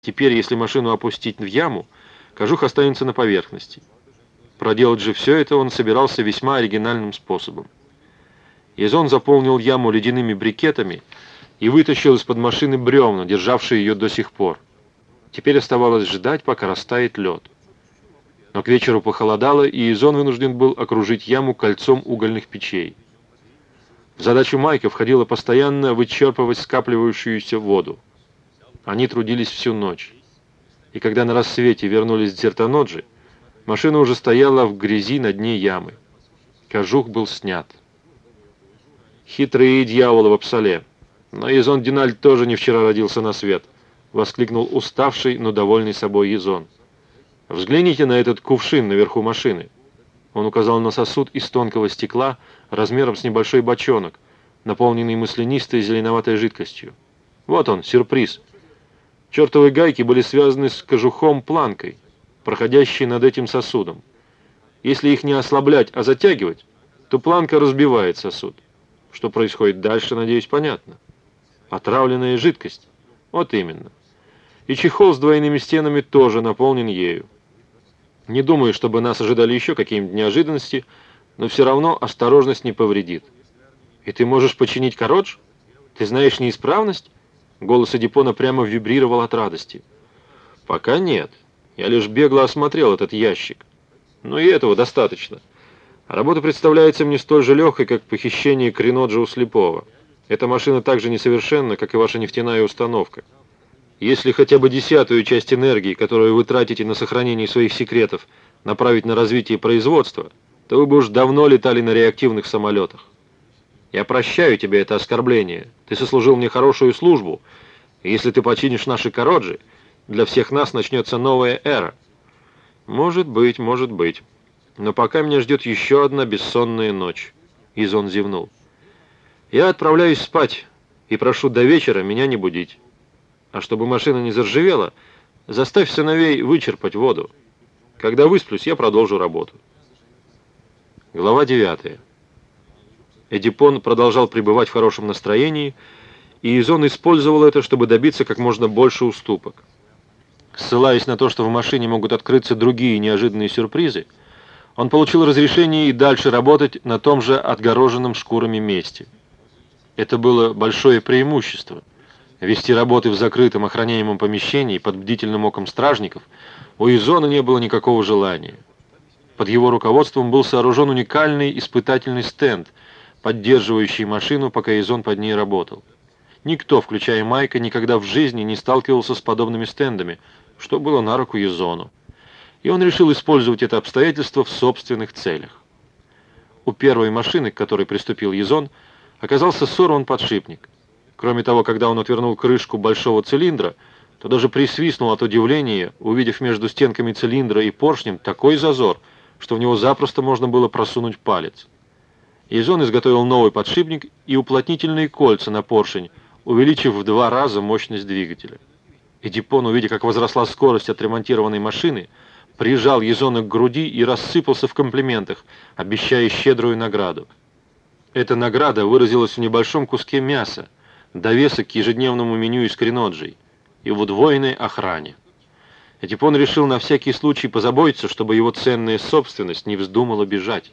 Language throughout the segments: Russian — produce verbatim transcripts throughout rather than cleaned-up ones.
Теперь, если машину опустить в яму, кожух останется на поверхности. Проделать же все это он собирался весьма оригинальным способом. Язон заполнил яму ледяными брикетами и вытащил из-под машины бревна, державшие ее до сих пор. Теперь оставалось ждать, пока растает лед. Но к вечеру похолодало, и Язон вынужден был окружить яму кольцом угольных печей. В задачу Майка входило постоянно вычерпывать скапливающуюся воду. Они трудились всю ночь. И когда на рассвете вернулись в Дзертаноджи, машина уже стояла в грязи на дне ямы. Кожух был снят. «Хитрые дьяволы в Апсале! Но Язон Диналь тоже не вчера родился на свет!» — воскликнул уставший, но довольный собой Язон. «Взгляните на этот кувшин наверху машины!» Он указал на сосуд из тонкого стекла размером с небольшой бочонок, наполненный маслянистой зеленоватой жидкостью. Вот он, сюрприз! Чертовы гайки были связаны с кожухом планкой, проходящей над этим сосудом. Если их не ослаблять, а затягивать, то планка разбивает сосуд. Что происходит дальше, надеюсь, понятно. Отравленная жидкость. Вот именно. И чехол с двойными стенами тоже наполнен ею. Не думаю, чтобы нас ожидали еще какие-нибудь неожиданности, но все равно осторожность не повредит. И ты можешь починить Кародж? Ты знаешь неисправность? Голос Эдипона прямо вибрировал от радости. «Пока нет. Я лишь бегло осмотрел этот ящик. Но и этого достаточно. Работа представляется мне столь же легкой, как похищение Криноджа у слепого. Эта машина так же несовершенна, как и ваша нефтяная установка. Если хотя бы десятую часть энергии, которую вы тратите на сохранение своих секретов, направить на развитие производства, то вы бы уж давно летали на реактивных самолетах. Я прощаю тебе это оскорбление. Ты сослужил мне хорошую службу. И если ты починишь наши Кароджи, для всех нас начнется новая эра. Может быть, может быть. Но пока меня ждет еще одна бессонная ночь. Язон зевнул. Я отправляюсь спать и прошу до вечера меня не будить. А чтобы машина не заржавела, заставь сыновей вычерпать воду. Когда высплюсь, я продолжу работу. Глава девятая. Эдипон продолжал пребывать в хорошем настроении, и Язон использовал это, чтобы добиться как можно больше уступок. Ссылаясь на то, что в машине могут открыться другие неожиданные сюрпризы, он получил разрешение и дальше работать на том же отгороженном шкурами месте. Это было большое преимущество. Вести работы в закрытом охраняемом помещении под бдительным оком стражников у Язона не было никакого желания. Под его руководством был сооружен уникальный испытательный стенд, поддерживающий машину, пока Язон под ней работал. Никто, включая Майка, никогда в жизни не сталкивался с подобными стендами, что было на руку Язону. И он решил использовать это обстоятельство в собственных целях. У первой машины, к которой приступил Язон, оказался сорван подшипник. Кроме того, когда он отвернул крышку большого цилиндра, то даже присвистнул от удивления, увидев между стенками цилиндра и поршнем такой зазор, что в него запросто можно было просунуть палец. Язон изготовил новый подшипник и уплотнительные кольца на поршень, увеличив в два раза мощность двигателя. Эдипон, увидя, как возросла скорость отремонтированной машины, прижал Язона к груди и рассыпался в комплиментах, обещая щедрую награду. Эта награда выразилась в небольшом куске мяса, довесок к ежедневному меню из Криноджей и в удвоенной охране. Эдипон решил на всякий случай позаботиться, чтобы его ценная собственность не вздумала бежать.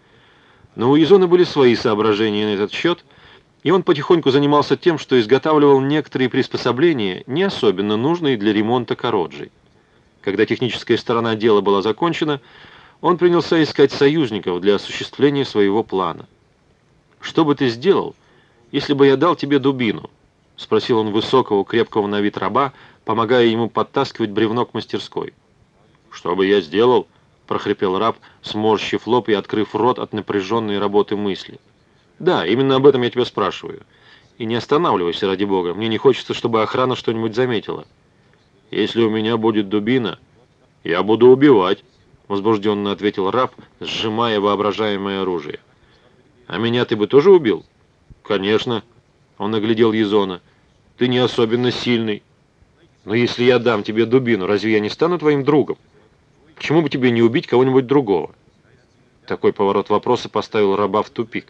Но у Язона были свои соображения на этот счет, и он потихоньку занимался тем, что изготавливал некоторые приспособления, не особенно нужные для ремонта Кароджей. Когда техническая сторона дела была закончена, он принялся искать союзников для осуществления своего плана. «Что бы ты сделал, если бы я дал тебе дубину?» — спросил он высокого, крепкого на вид раба, помогая ему подтаскивать бревно к мастерской. «Что бы я сделал?» — прохрипел раб, сморщив лоб и открыв рот от напряженной работы мысли. «Да, именно об этом я тебя спрашиваю. И не останавливайся, ради бога. Мне не хочется, чтобы охрана что-нибудь заметила». «Если у меня будет дубина, я буду убивать», — возбужденно ответил раб, сжимая воображаемое оружие. «А меня ты бы тоже убил?» «Конечно», — он оглядел Язона. «Ты не особенно сильный. Но если я дам тебе дубину, разве я не стану твоим другом? Почему бы тебе не убить кого-нибудь другого?» Такой поворот вопроса поставил раба в тупик.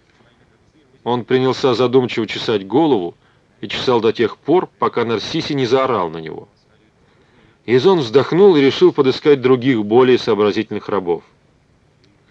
Он принялся задумчиво чесать голову и чесал до тех пор, пока Нарсиси не заорал на него. Язон вздохнул и решил подыскать других, более сообразительных рабов.